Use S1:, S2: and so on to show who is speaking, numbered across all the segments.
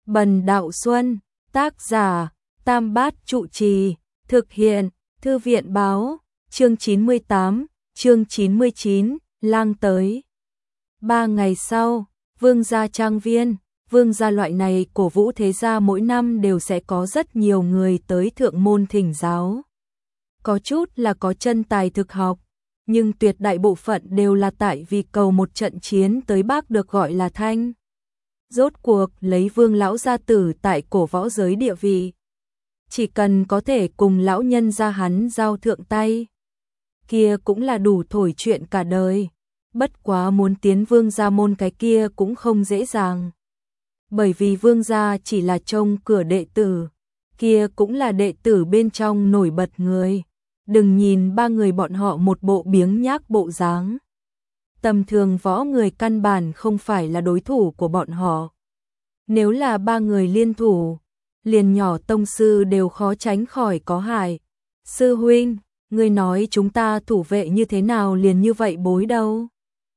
S1: Bần Đạo Xuân, tác giả, Tam Bát Trụ Trì, thực hiện, Thư viện báo, chương 98, chương 99, lang tới. 3 ngày sau, Vương gia trang viên, Vương gia loại này cổ vũ thế gia mỗi năm đều sẽ có rất nhiều người tới thượng môn thỉnh giáo. Có chút là có chân tài thực học, nhưng tuyệt đại bộ phận đều là tại vì cầu một trận chiến tới Bắc được gọi là thanh. Rốt cuộc lấy Vương lão gia tử tại cổ võ giới địa vị, chỉ cần có thể cùng lão nhân gia hắn giao thượng tay, kia cũng là đủ thổi chuyện cả đời. Bất quá muốn tiến Vương gia môn cái kia cũng không dễ dàng. Bởi vì Vương gia chỉ là trông cửa đệ tử, kia cũng là đệ tử bên trong nổi bật người. Đừng nhìn 3 người bọn họ một bộ biếng nhác bộ dáng. Tầm thường võ người căn bản không phải là đối thủ của bọn họ. Nếu là 3 người liên thủ, liền nhỏ tông sư đều khó tránh khỏi có hại. Sư huynh, ngươi nói chúng ta thủ vệ như thế nào liền như vậy bối đâu?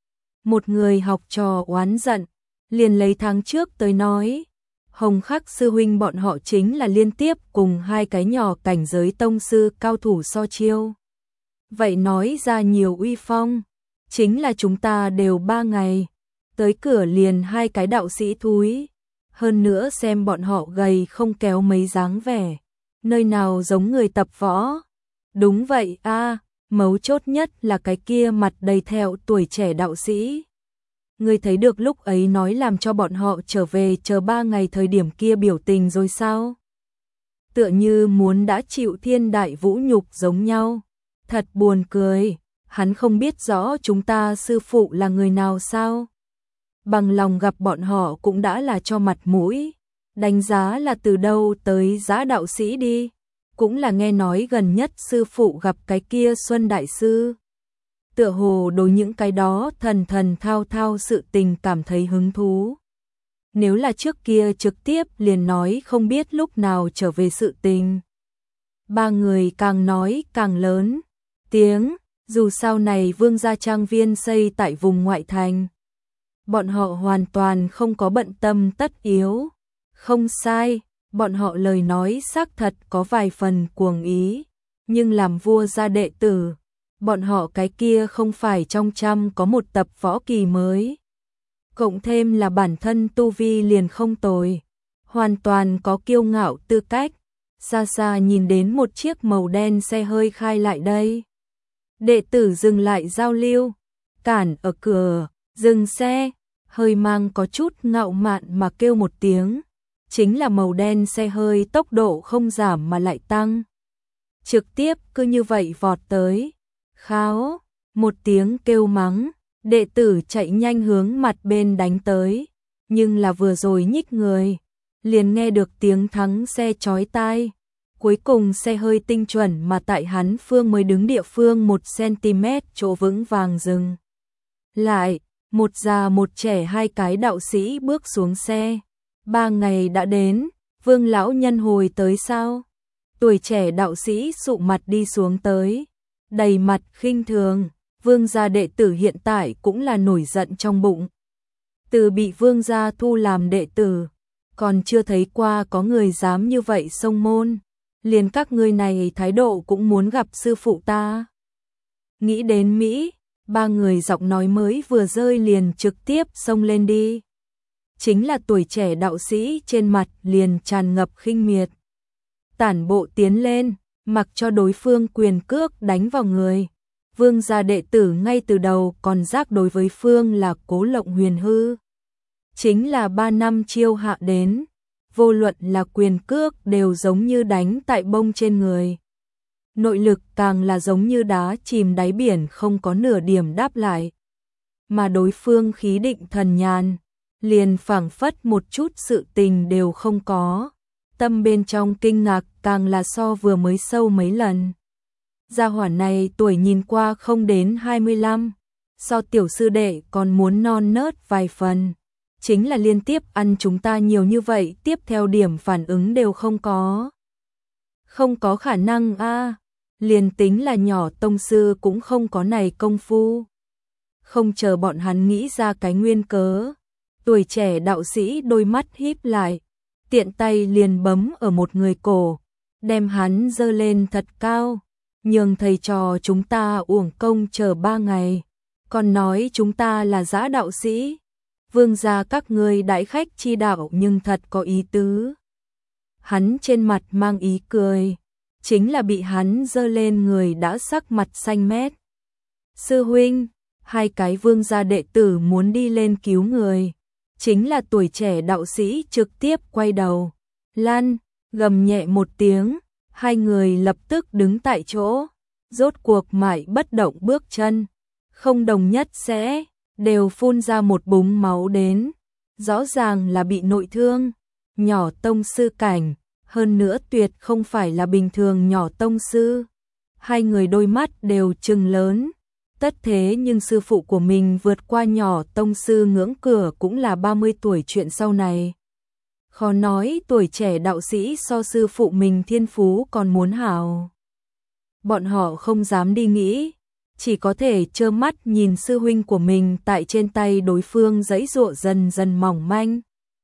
S1: Một người học trò oán giận, liền lấy tháng trước tới nói. Hồng Khắc sư huynh bọn họ chính là liên tiếp cùng 2 cái nhỏ cảnh giới tông sư cao thủ so chiêu. Vậy nói ra nhiều uy phong, chính là chúng ta đều 3 ngày, tới cửa liền 2 cái đạo sĩ thúi. Hơn nữa xem bọn họ gầy không kéo mấy dáng vẻ, nơi nào giống người tập võ. Đúng vậy a, mấu chốt nhất là cái kia mặt đầy thẹo tuổi trẻ đạo sĩ. Ngươi thấy được lúc ấy nói làm cho bọn họ trở về chờ 3 ngày thời điểm kia biểu tình rồi sao? Tựa như muốn đã chịu thiên đại vũ nhục giống nhau. Thật buồn cười, hắn không biết rõ chúng ta sư phụ là người nào sao? Bằng lòng gặp bọn họ cũng đã là cho mặt mũi. Đánh giá là từ đâu tới giá đạo sĩ đi. Cũng là nghe nói gần nhất sư phụ gặp cái kia Xuân Đại Sư. Tựa hồ đối những cái đó thần thao thao sự tình cảm thấy hứng thú. Nếu là trước kia trực tiếp liền nói không biết lúc nào trở về sự tình. 3 người càng nói càng lớn tiếng, dù sau này Vương gia trang viên xây tại vùng ngoại thành. Bọn họ hoàn toàn không có bận tâm tất yếu. Không sai, bọn họ lời nói xác thật có vài phần cuồng ý, nhưng làm vua gia đệ tử, bọn họ cái kia không phải trong trăm có một tập võ kỳ mới. Cộng thêm là bản thân tu vi liền không tồi, hoàn toàn có kiêu ngạo tư cách. Xa xa nhìn đến một chiếc màu đen xe hơi khai lại đây. Đệ tử dừng lại giao lưu, cản ở cửa, dừng xe, hơi mang có chút ngạo mạn mà kêu một tiếng. Chính là màu đen xe hơi tốc độ không giảm mà lại tăng. Trực tiếp cứ như vậy vọt tới. Kháo, một tiếng kêu mắng, đệ tử chạy nhanh hướng mặt bên đánh tới. Nhưng là vừa rồi nhích người, liền nghe được tiếng thắng xe chói tai. Cuối cùng xe hơi tinh chuẩn mà tại hắn phương mới đứng địa phương 1 cm chỗ vững vàng dừng. Lại, một già một trẻ 2 cái đạo sĩ bước xuống xe. 3 ngày đã đến, Vương lão nhân hồi tới sao? Tuổi trẻ đạo sĩ sụ mặt đi xuống tới, đầy mặt khinh thường. Vương gia đệ tử hiện tại cũng là nổi giận trong bụng. Từ bị Vương gia thu làm đệ tử, còn chưa thấy qua có người dám như vậy xông môn. Liền các ngươi này thái độ cũng muốn gặp sư phụ ta. Nghĩ đến Mỹ, 3 người giọng nói mới vừa rơi liền trực tiếp xông lên đi. Chính là tuổi trẻ đạo sĩ trên mặt liền tràn ngập khinh miệt. Tản bộ tiến lên, mặc cho đối phương quyền cước đánh vào người. Vương gia đệ tử ngay từ đầu còn giác đối với phương là Cố Lộng Huyền hư. Chính là 3 năm chiêu hạ đến, vô luận là quyền cước đều giống như đánh tại bông trên người. Nội lực càng là giống như đá chìm đáy biển không có nửa điểm đáp lại. Mà đối phương khí định thần nhàn, liền phảng phất một chút sự tình đều không có. Tâm bên trong kinh ngạc càng là so vừa mới sâu mấy lần. Gia hỏa này tuổi nhìn qua không đến 25, so tiểu sư đệ còn muốn non nớt vài phần. Chính là liên tiếp ăn chúng ta nhiều như vậy, tiếp theo điểm phản ứng đều không có. Không có khả năng a, liền tính là nhỏ tông sư cũng không có này công phu. Không chờ bọn hắn nghĩ ra cái nguyên cớ, tuổi trẻ đạo sĩ đôi mắt híp lại, tiện tay liền bấm ở một người cổ, đem hắn giơ lên thật cao, nhường thầy trò chúng ta uổng công chờ 3 ngày, còn nói chúng ta là dã đạo sĩ. Vương gia các ngươi đãi khách chi đạo nhưng thật có ý tứ. Hắn trên mặt mang ý cười, chính là bị hắn giơ lên người đã sắc mặt xanh mét. Sư huynh, hai cái vương gia đệ tử muốn đi lên cứu người, chính là tuổi trẻ đạo sĩ trực tiếp quay đầu, lăn, gầm nhẹ một tiếng, hai người lập tức đứng tại chỗ, rốt cuộc mãi bất động bước chân, không đồng nhất sẽ, đều phun ra một búng máu đến, rõ ràng là bị nội thương, nhỏ tông sư cảnh, hơn nữa tuyệt không phải là bình thường nhỏ tông sư. Hai người đôi mắt đều trừng lớn, tất thế nhưng sư phụ của mình vượt qua nhỏ tông sư ngưỡng cửa cũng là 30 tuổi chuyện sau này. Khó nói tuổi trẻ đạo sĩ so sư phụ mình thiên phú còn muốn hảo. Bọn họ không dám đi nghĩ, chỉ có thể trơ mắt nhìn sư huynh của mình tại trên tay đối phương giãy giụa dần dần mỏng manh.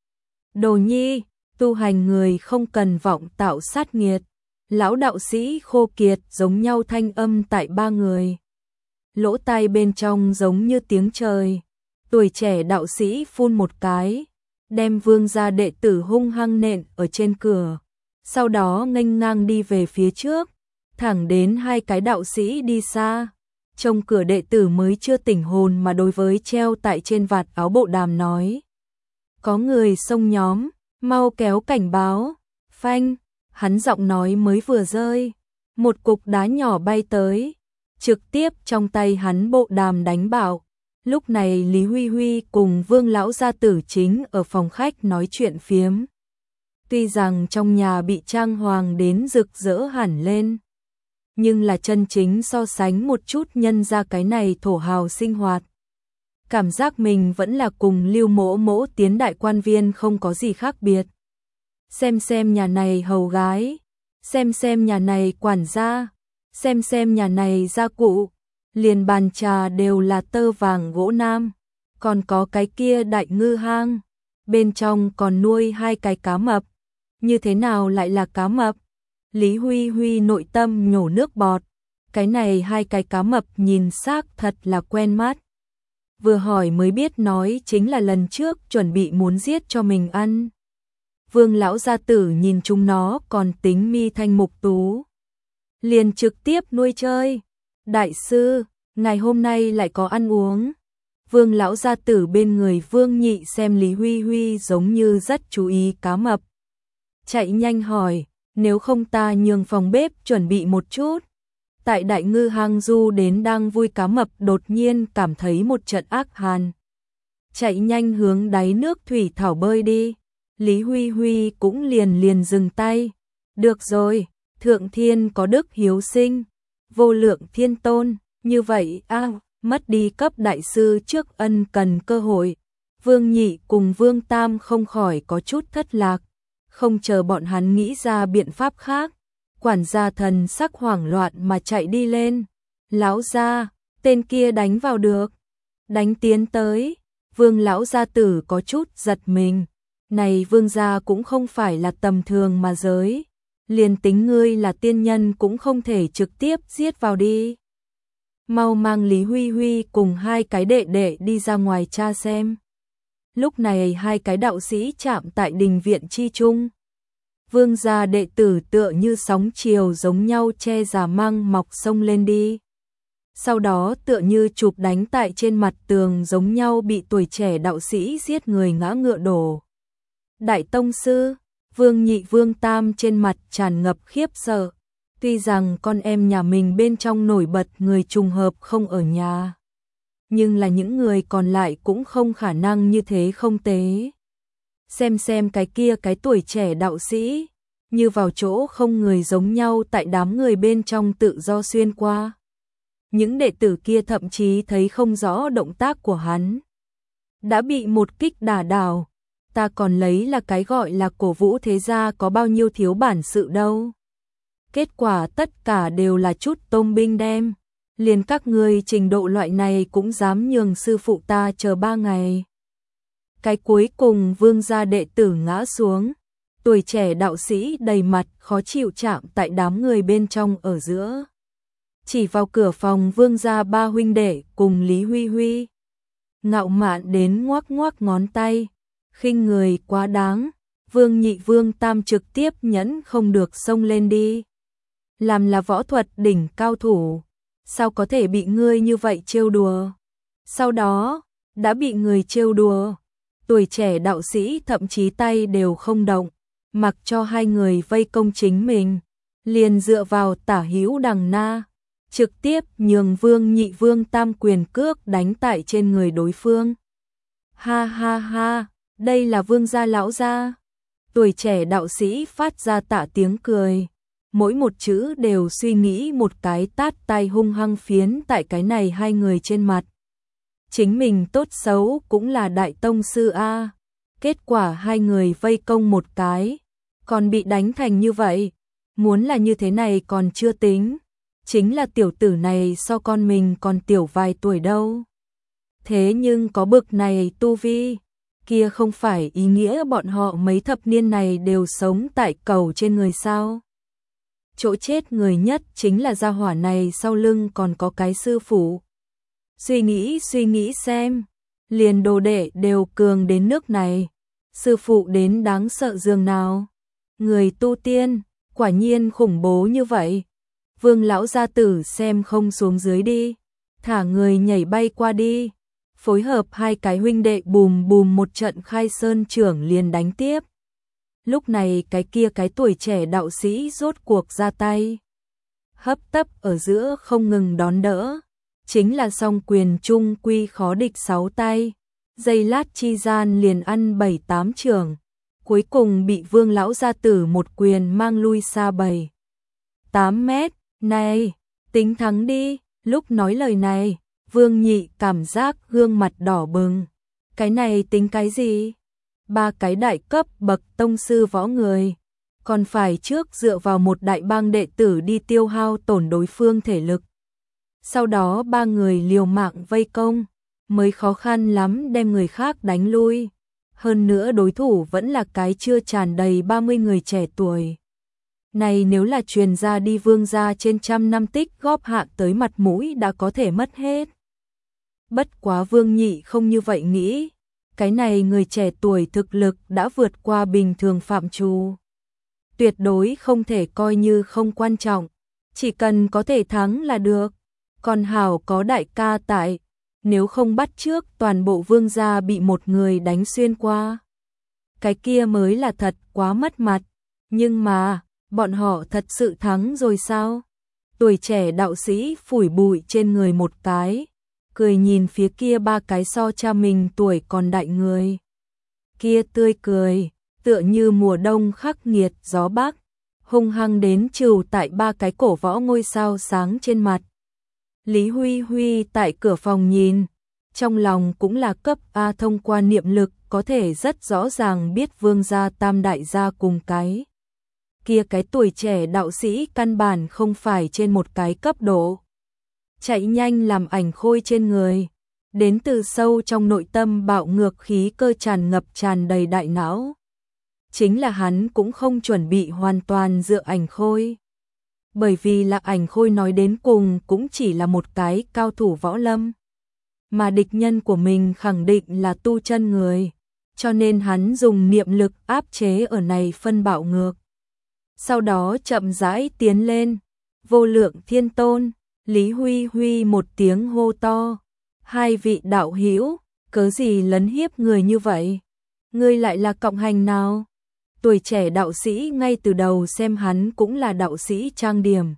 S1: Đồ nhi, tu hành người không cần vọng tạo sát nghiệt. Lão đạo sĩ khô kiệt giống nhau thanh âm tại ba người. Lỗ tai bên trong giống như tiếng trời. Tuổi trẻ đạo sĩ phun một cái, đem vương gia đệ tử hung hăng nện ở trên cửa. Sau đó nghênh ngang đi về phía trước, thẳng đến hai cái đạo sĩ đi xa. Trong cửa đệ tử mới chưa tỉnh hồn mà đối với treo tại trên vạt áo bộ đàm nói. Có người xông nhóm, mau kéo cảnh báo, phanh, hắn giọng nói mới vừa rơi. Một cục đá nhỏ bay tới, trực tiếp trong tay hắn bộ đàm đánh bạo. Lúc này Lý Huy Huy cùng Vương lão gia tử chính ở phòng khách nói chuyện phiếm. Tuy rằng trong nhà bị trang hoàng đến rực rỡ hẳn lên, nhưng là chân chính so sánh một chút nhân ra cái này thổ hào sinh hoạt. Cảm giác mình vẫn là cùng Lưu Mỗ Mỗ tiến đại quan viên không có gì khác biệt. Xem nhà này hầu gái, xem nhà này quản gia, xem nhà này gia cụ, liền bàn trà đều là tơ vàng gỗ nam, còn có cái kia đại ngư hang, bên trong còn nuôi hai cái cá mập. Như thế nào lại là cá mập? Lý Huy Huy nội tâm nhổ nước bọt, cái này hai cái cá mập nhìn xác thật là quen mắt. Vừa hỏi mới biết nói chính là lần trước chuẩn bị muốn giết cho mình ăn. Vương lão gia tử nhìn chúng nó còn tính mi thanh mục tú, liền trực tiếp nuôi chơi. Đại sư, ngày hôm nay lại có ăn uống. Vương lão gia tử bên người Vương Nhị xem Lý Huy Huy giống như rất chú ý cá mập, chạy nhanh hỏi, nếu không ta nhường phòng bếp chuẩn bị một chút. Tại đại ngư hang du đến đang vui cá mập đột nhiên cảm thấy một trận ác hàn, chạy nhanh hướng đáy nước thủy thảo bơi đi. Lý Huy Huy cũng liền dừng tay. Được rồi, thượng thiên có đức hiếu sinh, vô lượng thiên tôn, như vậy mất đi cấp đại sư trước ân cần cơ hội. Vương Nhị cùng Vương Tam không khỏi có chút thất lạc, không chờ bọn hắn nghĩ ra biện pháp khác. Quản gia thần sắc hoảng loạn mà chạy đi lên. Lão gia, tên kia đánh vào được. Đánh tiến tới. Vương lão gia tử có chút giật mình. Này vương gia cũng không phải là tầm thường mà giới. Liền tính ngươi là tiên nhân cũng không thể trực tiếp giết vào đi. Mau mang Lý Huy Huy cùng hai cái đệ đệ đi ra ngoài tra xem. Lúc này hai cái đạo sĩ chạm tại đình viện chi trung. Vương gia đệ tử tựa như sóng chiều giống nhau che giả măng mọc sông lên đi. Sau đó tựa như chụp đánh tại trên mặt tường giống nhau bị tuổi trẻ đạo sĩ giết người ngã ngựa đổ. Đại tông sư, Vương Nhị Vương Tam trên mặt tràn ngập khiếp sợ. Tuy rằng con em nhà mình bên trong nổi bật người trùng hợp không ở nhà, nhưng là những người còn lại cũng không khả năng như thế không tế. Xem cái kia cái tuổi trẻ đạo sĩ, như vào chỗ không người giống nhau tại đám người bên trong tự do xuyên qua. Những đệ tử kia thậm chí thấy không rõ động tác của hắn. Đã bị một kích đả đảo, ta còn lấy là cái gọi là cổ vũ thế gia có bao nhiêu thiếu bản sự đâu. Kết quả tất cả đều là chút tôm binh đem. Liền các ngươi trình độ loại này cũng dám nhường sư phụ ta chờ 3 ngày. Cái cuối cùng vương gia đệ tử ngã xuống. Tuổi trẻ đạo sĩ đầy mặt khó chịu chạm tại đám người bên trong ở giữa. Chỉ vào cửa phòng Vương gia ba huynh đệ cùng Lý Huy Huy. Ngạo mạn đến ngoắc ngoắc ngón tay, khinh người quá đáng. Vương Nhị Vương Tam trực tiếp nhẫn không được xông lên đi. Làm là võ thuật đỉnh cao thủ, sao có thể bị ngươi như vậy trêu đùa? Sau đó, đã bị người trêu đùa, tuổi trẻ đạo sĩ thậm chí tay đều không động, mặc cho hai người vây công chính mình, liền dựa vào tả hữu đằng na, trực tiếp nhường Vương Nhị Vương Tam quyền cước đánh tại trên người đối phương. Ha ha ha, đây là Vương gia lão gia. Tuổi trẻ đạo sĩ phát ra tạ tiếng cười, mỗi một chữ đều suy nghĩ một cái tát tay hung hăng phiến tại cái này hai người trên mặt. Chính mình tốt xấu cũng là đại tông sư a, kết quả hai người vây công một cái, còn bị đánh thành như vậy, muốn là như thế này còn chưa tính, chính là tiểu tử này so con mình còn tiểu vài tuổi đâu. Thế nhưng có bực này tu vi, kia không phải ý nghĩa bọn họ mấy thập niên này đều sống tại cầu trên người sao? Chỗ chết người nhất chính là gia hỏa này sau lưng còn có cái sư phụ. Suy nghĩ xem, liền đồ đệ đều cường đến nước này, sư phụ đến đáng sợ dường nào. Người tu tiên, quả nhiên khủng bố như vậy. Vương lão gia tử xem không xuống dưới đi, thả người nhảy bay qua đi, phối hợp hai cái huynh đệ bùm bùm một trận khai sơn trưởng liền đánh tiếp. Lúc này cái tuổi trẻ đạo sĩ rốt cuộc ra tay, hấp tấp ở giữa không ngừng đón đỡ, chính là song quyền trung quy khó địch sáu tay, giây lát chi gian liền ăn 7-8 trường, cuối cùng bị Vương lão gia tử một quyền mang lui xa 7-8 mét. Này, tính thắng đi. Lúc nói lời này, Vương Nhị cảm giác gương mặt đỏ bừng. Cái này tính cái gì? Ba cái đại cấp bậc tông sư võ người, còn phải trước dựa vào một đại bang đệ tử đi tiêu hao tổn đối phương thể lực. Sau đó ba người liều mạng vây công, mới khó khăn lắm đem người khác đánh lui. Hơn nữa đối thủ vẫn là cái chưa tràn đầy 30 người trẻ tuổi. Này nếu là truyền ra đi Vương gia trên trăm năm tích góp hạ tới mặt mũi đã có thể mất hết. Bất quá Vương Nhị không như vậy nghĩ, cái này người trẻ tuổi thực lực đã vượt qua bình thường phạm trù. Tuyệt đối không thể coi như không quan trọng, chỉ cần có thể thắng là được. Còn hảo có đại ca tại, nếu không bắt trước toàn bộ Vương gia bị một người đánh xuyên qua. Cái kia mới là thật quá mất mặt, nhưng mà bọn họ thật sự thắng rồi sao? Tuổi trẻ đạo sĩ phủi bụi trên người một cái, cười nhìn phía kia ba cái so cha mình tuổi còn đại người. Kia tươi cười, tựa như mùa đông khắc nghiệt gió bắc, hung hăng đến trừ tại ba cái cổ võ ngôi sao sáng trên mặt. Lý Huy Huy tại cửa phòng nhìn, trong lòng cũng là cấp A, thông qua niệm lực có thể rất rõ ràng biết Vương gia Tam đại gia cùng cái kia cái tuổi trẻ đạo sĩ căn bản không phải trên một cái cấp độ. Chạy nhanh làm ảnh khôi trên người, đến từ sâu trong nội tâm bạo ngược khí cơ tràn ngập tràn đầy đại não. Chính là hắn cũng không chuẩn bị hoàn toàn dựa ảnh khôi. Bởi vì là ảnh khôi nói đến cùng cũng chỉ là một cái cao thủ võ lâm. Mà địch nhân của mình khẳng định là tu chân người, cho nên hắn dùng niệm lực áp chế ở này phân bạo ngược. Sau đó chậm rãi tiến lên, Vô Lượng Thiên Tôn, Lý Huy Huy một tiếng hô to, hai vị đạo hữu, cớ gì lấn hiếp người như vậy? Ngươi lại là cộng hành nào? Tuổi trẻ đạo sĩ ngay từ đầu xem hắn cũng là đạo sĩ trang điểm,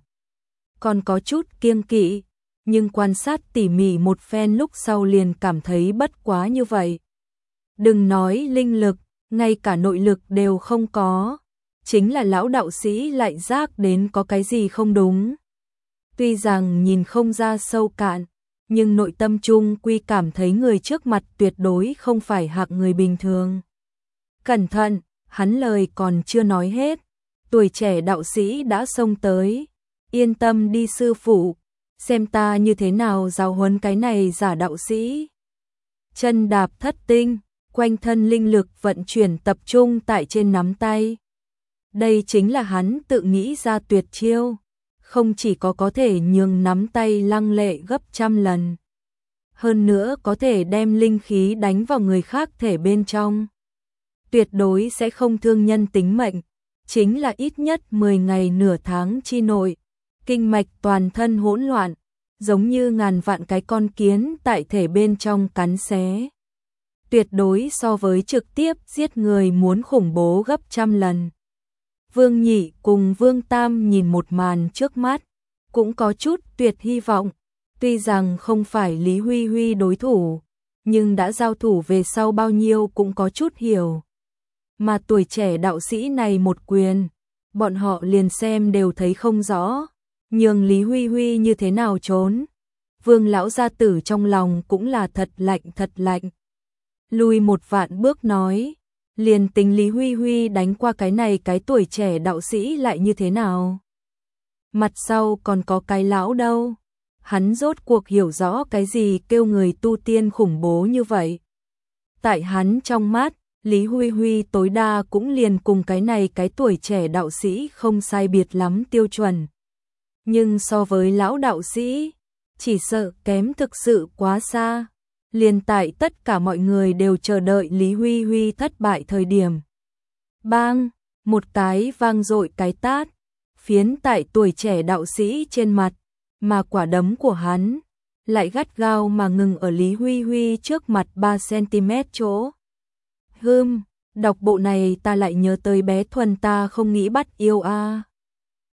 S1: còn có chút kiêng kỵ, nhưng quan sát tỉ mỉ một phen lúc sau liền cảm thấy bất quá như vậy. Đừng nói linh lực, ngay cả nội lực đều không có, chính là lão đạo sĩ lại giác đến có cái gì không đúng. Tuy rằng nhìn không ra sâu cạn, nhưng nội tâm chung quy cảm thấy người trước mặt tuyệt đối không phải hạng người bình thường. Cẩn thận, hắn lời còn chưa nói hết, tuổi trẻ đạo sĩ đã xông tới. Yên tâm đi sư phụ, xem ta như thế nào giáo huấn cái này giả đạo sĩ. Chân đạp thất tinh, quanh thân linh lực vận chuyển tập trung tại trên nắm tay, Đây chính là hắn tự nghĩ ra tuyệt chiêu, không chỉ có thể nhường nắm tay lăng lệ gấp trăm lần, hơn nữa có thể đem linh khí đánh vào người khác thể bên trong. Tuyệt đối sẽ không thương nhân tính mệnh, chính là ít nhất 10 ngày nửa tháng chi nội, kinh mạch toàn thân hỗn loạn, giống như ngàn vạn cái con kiến tại thể bên trong cắn xé. Tuyệt đối so với trực tiếp giết người muốn khủng bố gấp trăm lần. Vương Nhị cùng Vương Tam nhìn một màn trước mắt, cũng có chút tuyệt hy vọng, tuy rằng không phải Lý Huy Huy đối thủ, nhưng đã giao thủ về sau bao nhiêu cũng có chút hiểu. Mà tuổi trẻ đạo sĩ này một quyền, bọn họ liền xem đều thấy không rõ, nhường Lý Huy Huy như thế nào trốn. Vương lão gia tử trong lòng cũng là thật lạnh. Lùi một vạn bước nói, liền tính Lý Huy Huy đánh qua cái này cái tuổi trẻ đạo sĩ lại như thế nào? Mặt sau còn có cái lão đâu? Hắn rốt cuộc hiểu rõ cái gì kêu người tu tiên khủng bố như vậy. Tại hắn trong mắt, Lý Huy Huy tối đa cũng liền cùng cái này cái tuổi trẻ đạo sĩ không sai biệt lắm tiêu chuẩn. Nhưng so với lão đạo sĩ, chỉ sợ kém thực sự quá xa. Liền tại tất cả mọi người đều chờ đợi Lý Huy Huy thất bại thời điểm. Bang, một cái vang dội cái tát, phiến tại tuổi trẻ đạo sĩ trên mặt, mà quả đấm của hắn lại gắt gao mà ngừng ở Lý Huy Huy trước mặt 3 cm chỗ. Đọc bộ này ta lại nhớ tới bé Thuần ta không nghĩ bắt yêu a.